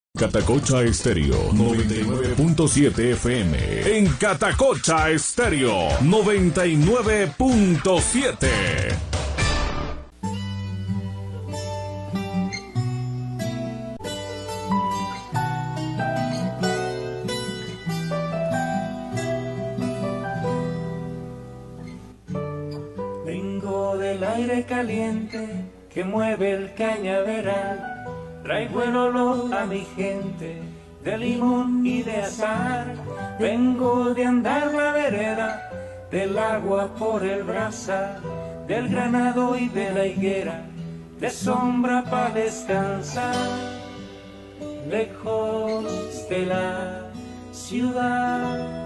Catacocha Estéreo 99.7 FM. En Catacocha Estéreo 99.7. Vengo del aire caliente que mueve el cañaveral. Traigo el olor a mi gente de limón y de azahar. Vengo de andar la vereda, del agua por el brasa, del granado y de la higuera, de sombra pa' descansar, lejos de la ciudad.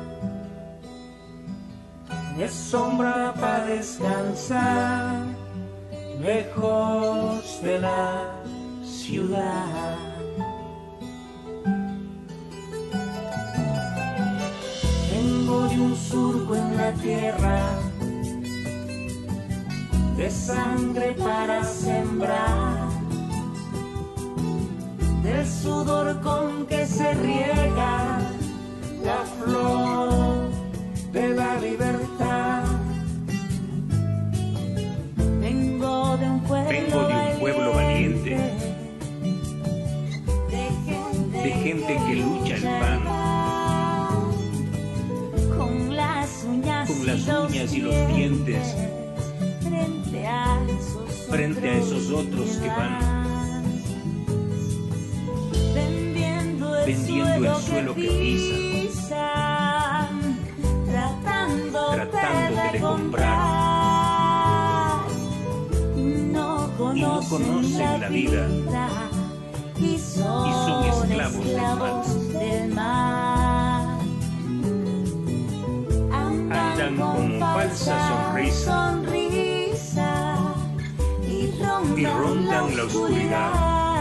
De sombra pa' descansar, lejos de la ciudad. Vengo de un surco en la tierra, de sangre para sembrar, del sudor con que se riega la flor de la libertad. Vengo de un pueblo valiente, de gente que lucha el pan, con las uñas y los dientes, frente a esos otros que van vendiendo el suelo que pisan, tratando de comprar, y no conocen la vida y son esclavos del mar. Andan con falsa sonrisa y rondan la oscuridad.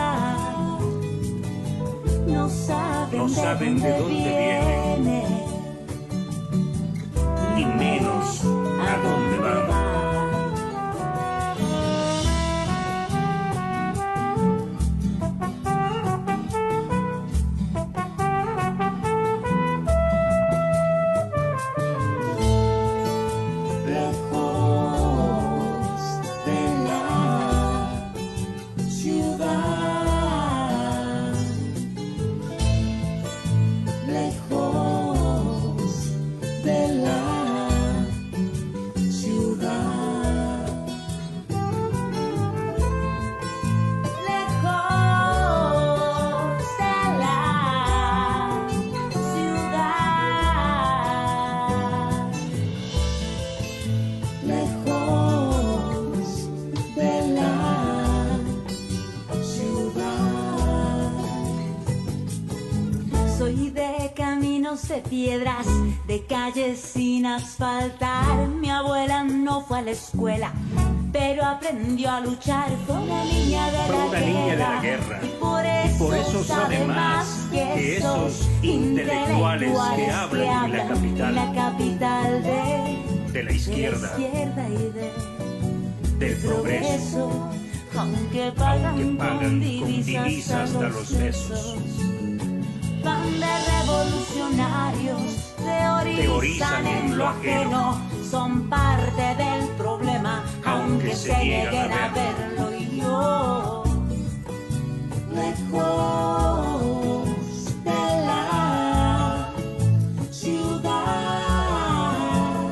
No saben de dónde vienen y menos a dónde van. De piedras, de calles sin asfaltar. Mi abuela no fue a la escuela, pero aprendió a luchar. Fue una niña de la guerra, y por eso sabe más que esos intelectuales que hablan en la capital de la izquierda y del progreso, aunque pagan con divisas hasta los besos. Van de revolucionarios, teorizan en lo ajeno, son parte del problema, aunque se nieguen a verlo. Y yo, lejos de la ciudad,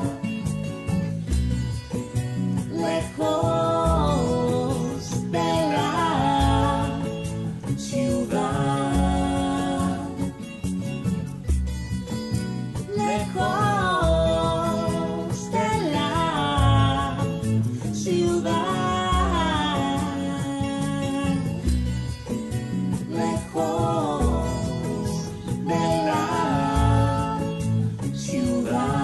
lejos de la ciudad. Lejos de la ciudad, lejos de la ciudad.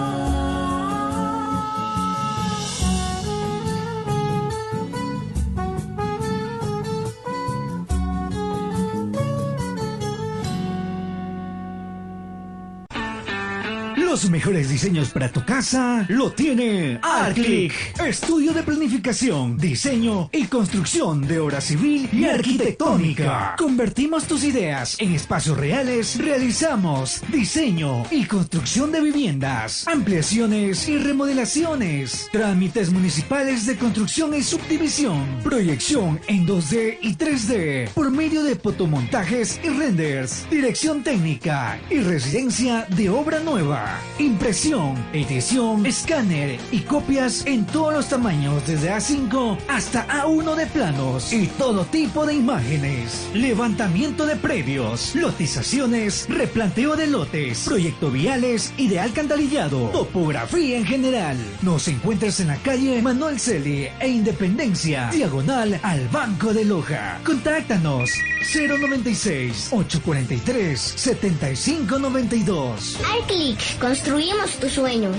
Los mejores diseños para tu casa lo tiene Arclick. Estudio de planificación, diseño y construcción de obra civil y arquitectónica. Convertimos tus ideas en espacios reales. Realizamos diseño y construcción de viviendas, ampliaciones y remodelaciones, trámites municipales de construcción y subdivisión, proyección en 2D y 3D por medio de fotomontajes y renders, dirección técnica y residencia de obra nueva, impresión, edición, escáner y copias en todos los tamaños desde A5 hasta A1 de planos y todo tipo de imágenes, levantamiento de predios, lotizaciones, replanteo de lotes, proyecto viales y de alcantarillado, topografía en general. Nos encuentras en la calle Manuel Celi e Independencia, diagonal al Banco de Loja. Contáctanos 096-843-7592. Arclick, construimos tus sueños.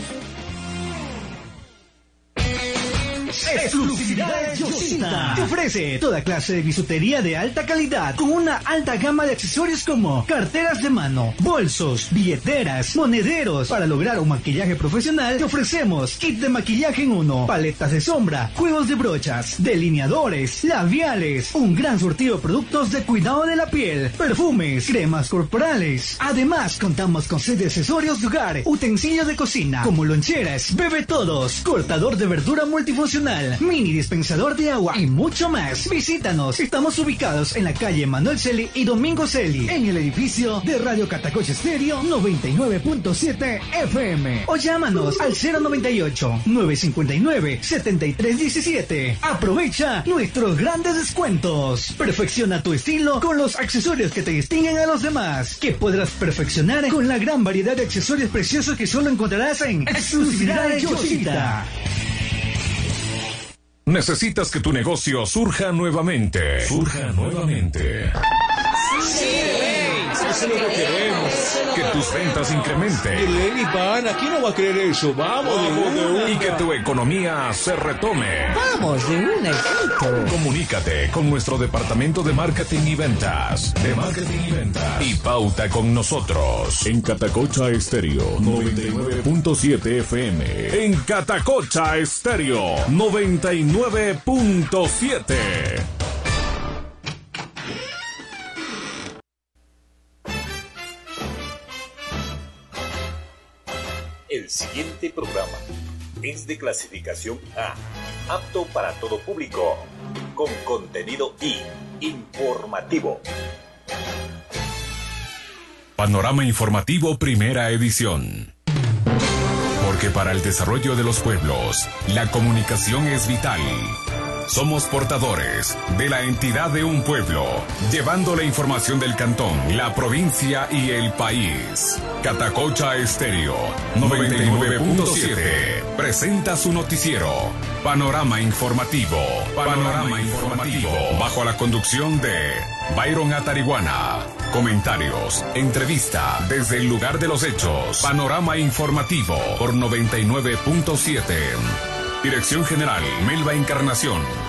Exclusividades Yoshida te ofrece toda clase de bisutería de alta calidad con una alta gama de accesorios como carteras de mano, bolsos, billeteras, monederos. Para lograr un maquillaje profesional te ofrecemos kit de maquillaje en uno, paletas de sombra, juegos de brochas, delineadores, labiales, un gran surtido de productos de cuidado de la piel, perfumes, cremas corporales. Además contamos con set de accesorios de hogar, utensilios de cocina como loncheras, bebe todos, cortador de verdura multifuncional, mini dispensador de agua y mucho más. Visítanos. Estamos ubicados en la calle Manuel Celi y Domingo Celi, en el edificio de Radio Catacocha Estéreo 99.7 FM. O llámanos al 098-959-7317. Aprovecha nuestros grandes descuentos. Perfecciona tu estilo con los accesorios que te distinguen a los demás, que podrás perfeccionar con la gran variedad de accesorios preciosos que solo encontrarás en Exclusividades Yoshida. Necesitas que tu negocio surja nuevamente. Eso es lo que queremos. Que tus ventas incrementen. Lenny, pana, ¿quién no va a querer eso? Vamos de una. Y que tu economía se retome. Vamos de una, hijito. Comunícate con nuestro departamento de marketing y ventas. Y pauta con nosotros. En Catacocha Estéreo 99.7 FM. En Catacocha Estéreo 99.7. El siguiente programa es de clasificación A, apto para todo público, con contenido I, informativo. Panorama Informativo, primera edición. Porque para el desarrollo de los pueblos, la comunicación es vital. Somos portadores de la entidad de un pueblo, llevando la información del cantón, la provincia y el país. Catacocha Estéreo 99.7 presenta su noticiero Panorama Informativo. Bajo la conducción de Byron Atariguana. Comentarios, entrevista desde el lugar de los hechos. Panorama Informativo por 99.7. Dirección General Melba Encarnación.